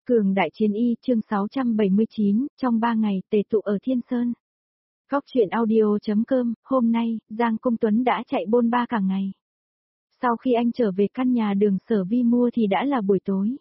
Cường Đại Chiến Y chương 679, trong 3 ngày tề tụ ở Thiên Sơn. Góc truyện audio.com, hôm nay, Giang Cung Tuấn đã chạy bôn ba cả ngày. Sau khi anh trở về căn nhà Đường Sở Vi mua thì đã là buổi tối.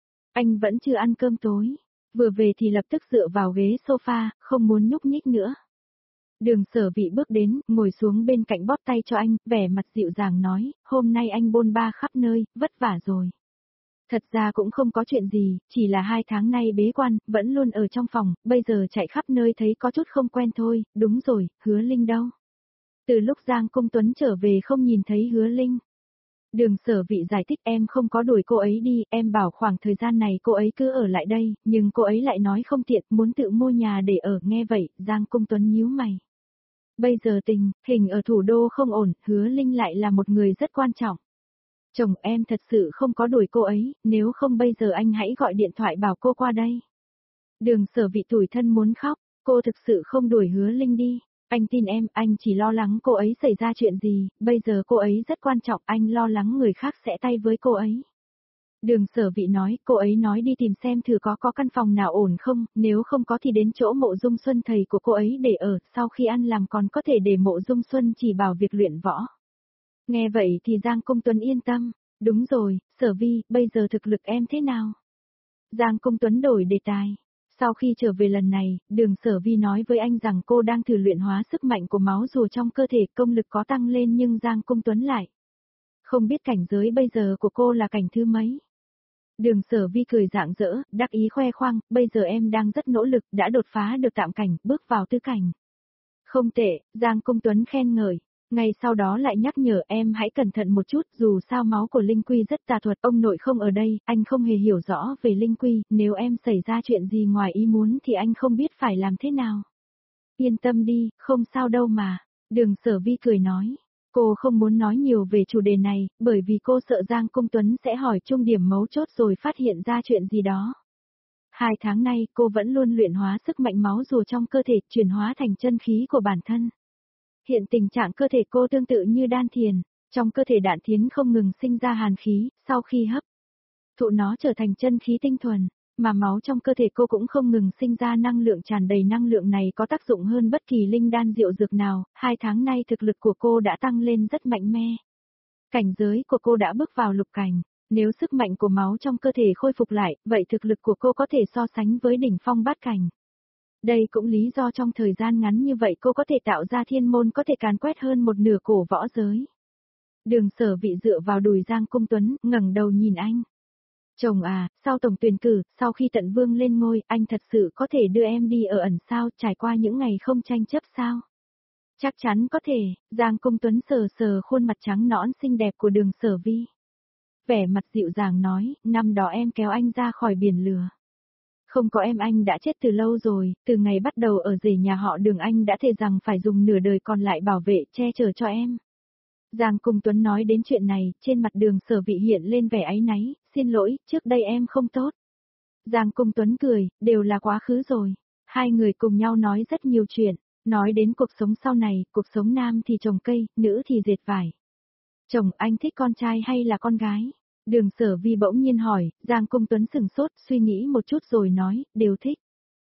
Anh vẫn chưa ăn cơm tối, vừa về thì lập tức dựa vào ghế sofa, không muốn nhúc nhích nữa. Đường Sở Vi bước đến, ngồi xuống bên cạnh bóp tay cho anh, vẻ mặt dịu dàng nói, hôm nay anh bôn ba khắp nơi, vất vả rồi. Thật ra cũng không có chuyện gì, chỉ là 2 tháng nay bế quan, vẫn luôn ở trong phòng, bây giờ chạy khắp nơi thấy có chút không quen thôi, đúng rồi, Hứa Linh đâu? Từ lúc Giang Cung Tuấn trở về không nhìn thấy Hứa Linh. Đường Sở Vi giải thích em không có đuổi cô ấy đi, em bảo khoảng thời gian này cô ấy cứ ở lại đây, nhưng cô ấy lại nói không tiện, muốn tự mua nhà để ở, nghe vậy, Giang Cung Tuấn nhíu mày. Bây giờ hình ở thủ đô không ổn, Hứa Linh lại là một người rất quan trọng. Chồng em thật sự không có đuổi cô ấy, nếu không bây giờ anh hãy gọi điện thoại bảo cô qua đây. Đường Sở Vi tủi thân muốn khóc, cô thực sự không đuổi Hứa Linh đi. Anh tin em, anh chỉ lo lắng cô ấy xảy ra chuyện gì, bây giờ cô ấy rất quan trọng, anh lo lắng người khác sẽ tay với cô ấy. Đường Sở Vi nói, cô ấy nói đi tìm xem thử có căn phòng nào ổn không, nếu không có thì đến chỗ Mộ Dung Xuân thầy của cô ấy để ở, sau khi ăn làm còn có thể để Mộ Dung Xuân chỉ bảo việc luyện võ. Nghe vậy thì Giang Cung Tuấn yên tâm, đúng rồi, Sở Vi, bây giờ thực lực em thế nào? Giang Cung Tuấn đổi đề tài. Sau khi trở về lần này, Đường Sở Vi nói với anh rằng cô đang thử luyện hóa sức mạnh của máu rùa trong cơ thể, công lực có tăng lên nhưng Giang Cung Tuấn lại không biết cảnh giới bây giờ của cô là cảnh thứ mấy. Đường Sở Vi cười rạng rỡ, đắc ý khoe khoang, bây giờ em đang rất nỗ lực, đã đột phá được tạm cảnh, bước vào tứ cảnh. Không tệ, Giang Cung Tuấn khen ngợi. Ngay sau đó lại nhắc nhở em hãy cẩn thận một chút, dù sao máu của Linh Quy rất tà thuật, ông nội không ở đây, anh không hề hiểu rõ về Linh Quy, nếu em xảy ra chuyện gì ngoài ý muốn thì anh không biết phải làm thế nào. Yên tâm đi, không sao đâu mà. Đường Sở Vi cười nói. Cô không muốn nói nhiều về chủ đề này, bởi vì cô sợ Giang Cung Tuấn sẽ hỏi chung điểm mấu chốt rồi phát hiện ra chuyện gì đó. 2 tháng nay cô vẫn luôn luyện hóa sức mạnh máu rùa trong cơ thể, chuyển hóa thành chân khí của bản thân. Hiện tình trạng cơ thể cô tương tự như đan thiền, trong cơ thể Đạn Thiến không ngừng sinh ra hàn khí, sau khi hấp thụ nó trở thành chân khí tinh thuần, mà máu trong cơ thể cô cũng không ngừng sinh ra năng lượng tràn đầy, năng lượng này có tác dụng hơn bất kỳ linh đan diệu dược nào, 2 tháng nay thực lực của cô đã tăng lên rất mạnh mẽ. Cảnh giới của cô đã bước vào lục cảnh, nếu sức mạnh của máu trong cơ thể khôi phục lại, vậy thực lực của cô có thể so sánh với đỉnh phong bát cảnh. Đây cũng lý do trong thời gian ngắn như vậy cô có thể tạo ra thiên môn có thể càn quét hơn một nửa cổ võ giới. Đường Sở Vi dựa vào đùi Giang Cung Tuấn, ngẩng đầu nhìn anh. Chồng à, sau tổng tuyển cử, sau khi Tận Vương lên ngôi, anh thật sự có thể đưa em đi ở ẩn sao, trải qua những ngày không tranh chấp sao? Chắc chắn có thể, Giang Cung Tuấn sờ sờ khuôn mặt trắng nõn xinh đẹp của Đường Sở Vi. Vẻ mặt dịu dàng nói, năm đó em kéo anh ra khỏi biển lửa. Không có em anh đã chết từ lâu rồi, từ ngày bắt đầu ở rể nhà họ Đường anh đã thề rằng phải dùng nửa đời còn lại bảo vệ, che chở cho em. Giang Cung Tuấn nói đến chuyện này, trên mặt Đường Sở Vi hiện lên vẻ áy náy, xin lỗi, trước đây em không tốt. Giang Cung Tuấn cười, đều là quá khứ rồi. Hai người cùng nhau nói rất nhiều chuyện, nói đến cuộc sống sau này, cuộc sống nam thì trồng cây, nữ thì dệt vải. Chồng anh thích con trai hay là con gái? Đường Sở Vi bỗng nhiên hỏi, Giang Cung Tuấn sừng sốt, suy nghĩ một chút rồi nói, đều thích.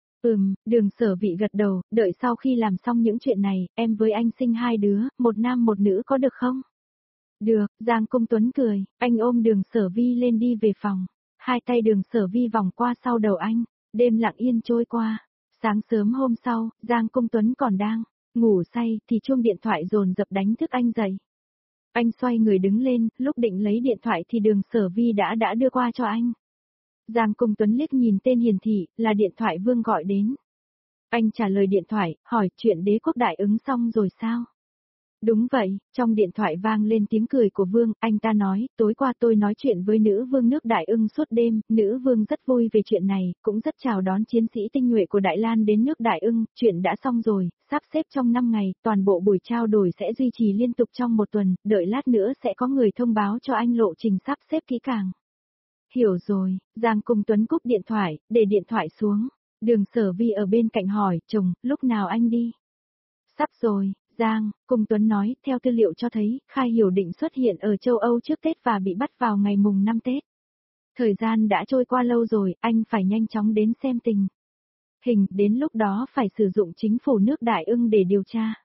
Đường Sở Vi gật đầu, đợi sau khi làm xong những chuyện này, em với anh sinh 2 đứa, một nam một nữ có được không? Được, Giang Cung Tuấn cười, anh ôm Đường Sở Vi lên đi về phòng. Hai tay Đường Sở Vi vòng qua sau đầu anh, đêm lặng yên trôi qua. Sáng sớm hôm sau, Giang Cung Tuấn còn đang ngủ say thì chuông điện thoại dồn dập đánh thức anh dậy. Anh xoay người đứng lên, lúc định lấy điện thoại thì Đường Sở Vi đã đưa qua cho anh. Giang Cung Tuấn liếc nhìn tên hiển thị, là điện thoại Vương gọi đến. Anh trả lời điện thoại, hỏi chuyện Đế Quốc Đại Ứng xong rồi sao? Đúng vậy, trong điện thoại vang lên tiếng cười của Vương, anh ta nói, tối qua tôi nói chuyện với nữ vương nước Đại Ưng suốt đêm, nữ vương rất vui về chuyện này, cũng rất chào đón chiến sĩ tinh nhuệ của Đại Lan đến nước Đại Ưng, chuyện đã xong rồi, sắp xếp trong 5 ngày, toàn bộ buổi trao đổi sẽ duy trì liên tục trong 1 tuần, đợi lát nữa sẽ có người thông báo cho anh lộ trình sắp xếp kỹ càng. Hiểu rồi, Giang Cung Tuấn cúp điện thoại, để điện thoại xuống, Đường Sở Vi ở bên cạnh hỏi, chồng, lúc nào anh đi? Sắp rồi. Giang Cung Tuấn nói, theo tư liệu cho thấy, Khai Hiểu định xuất hiện ở châu Âu trước Tết và bị bắt vào ngày mùng 5 Tết. Thời gian đã trôi qua lâu rồi, anh phải nhanh chóng đến xem tình hình, đến lúc đó phải sử dụng chính phủ nước Đại Ưng để điều tra.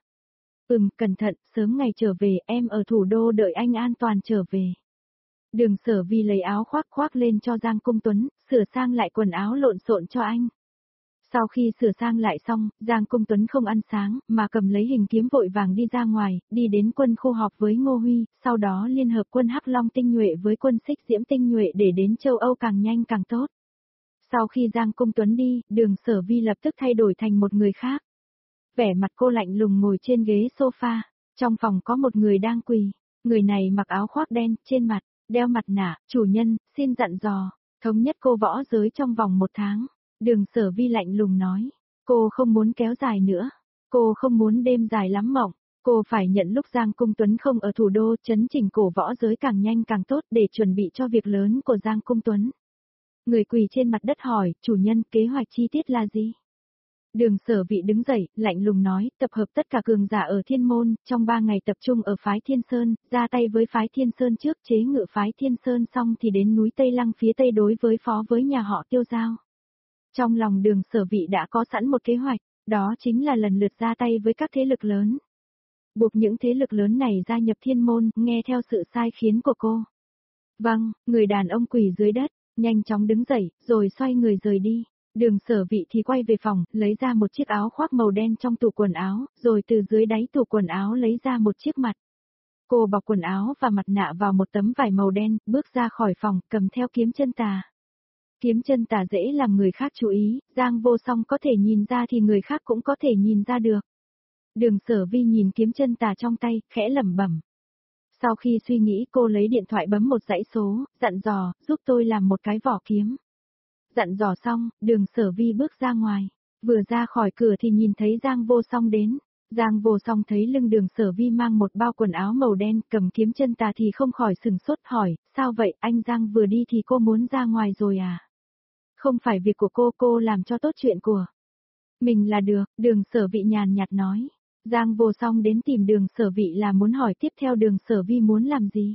Cẩn thận, sớm ngày trở về, em ở thủ đô đợi anh an toàn trở về. Đường Sở Vi lấy áo khoác khoác lên cho Giang Cung Tuấn, sửa sang lại quần áo lộn xộn cho anh. Sau khi sửa sang lại xong, Giang Cung Tuấn không ăn sáng, mà cầm lấy hình kiếm vội vàng đi ra ngoài, đi đến quân khu họp với Ngô Huy, sau đó liên hợp quân Hắc Long tinh nhuệ với quân Xích Diễm tinh nhuệ để đến châu Âu càng nhanh càng tốt. Sau khi Giang Cung Tuấn đi, Đường Sở Vi lập tức thay đổi thành một người khác. Vẻ mặt cô lạnh lùng ngồi trên ghế sofa, trong phòng có một người đang quỳ, người này mặc áo khoác đen, trên mặt, đeo mặt nạ, chủ nhân, xin dặn dò, thống nhất cô võ giới trong vòng 1 tháng. Đường Sở Vi lạnh lùng nói, cô không muốn kéo dài nữa, cô không muốn đêm dài lắm mộng, cô phải nhận lúc Giang Cung Tuấn không ở thủ đô, chấn chỉnh cổ võ giới càng nhanh càng tốt để chuẩn bị cho việc lớn của Giang Cung Tuấn. Người quỳ trên mặt đất hỏi, chủ nhân, kế hoạch chi tiết là gì? Đường Sở Vi đứng dậy, lạnh lùng nói, tập hợp tất cả cường giả ở Thiên Môn, trong 3 ngày tập trung ở phái Thiên Sơn, ra tay với phái Thiên Sơn trước, chế ngự phái Thiên Sơn xong thì đến núi Tây Lăng phía Tây đối với phó với nhà họ Tiêu Giao. Trong lòng Đường Sở Vi đã có sẵn một kế hoạch, đó chính là lần lượt ra tay với các thế lực lớn. Buộc những thế lực lớn này gia nhập Thiên Môn, nghe theo sự sai khiến của cô. Vâng, người đàn ông quỳ dưới đất, nhanh chóng đứng dậy, rồi xoay người rời đi. Đường Sở Vi thì quay về phòng, lấy ra một chiếc áo khoác màu đen trong tủ quần áo, rồi từ dưới đáy tủ quần áo lấy ra một chiếc mặt. Cô bọc quần áo và mặt nạ vào một tấm vải màu đen, bước ra khỏi phòng, cầm theo kiếm chân tà. Kiếm chân tà dễ làm người khác chú ý, Giang Vô Song có thể nhìn ra thì người khác cũng có thể nhìn ra được. Đường Sở Vi nhìn kiếm chân tà trong tay, khẽ lẩm bẩm. Sau khi suy nghĩ cô lấy điện thoại bấm một dãy số, dặn dò, giúp tôi làm một cái vỏ kiếm. Dặn dò xong, Đường Sở Vi bước ra ngoài. Vừa ra khỏi cửa thì nhìn thấy Giang Vô Song đến. Giang Vô Song thấy lưng Đường Sở Vi mang một bao quần áo màu đen, cầm kiếm chân tà thì không khỏi sừng sốt hỏi, sao vậy, anh Giang vừa đi thì cô muốn ra ngoài rồi à? Không phải việc của cô làm cho tốt chuyện của mình là được, Đường Sở Vi nhàn nhạt nói. Giang Vô Song đến tìm Đường Sở Vi là muốn hỏi tiếp theo Đường Sở Vi muốn làm gì.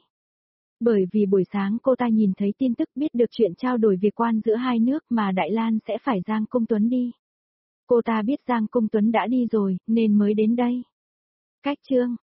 Bởi vì buổi sáng cô ta nhìn thấy tin tức biết được chuyện trao đổi việc quan giữa hai nước mà Đại Lan sẽ phải Giang Cung Tuấn đi. Cô ta biết Giang Cung Tuấn đã đi rồi, nên mới đến đây. Cách chương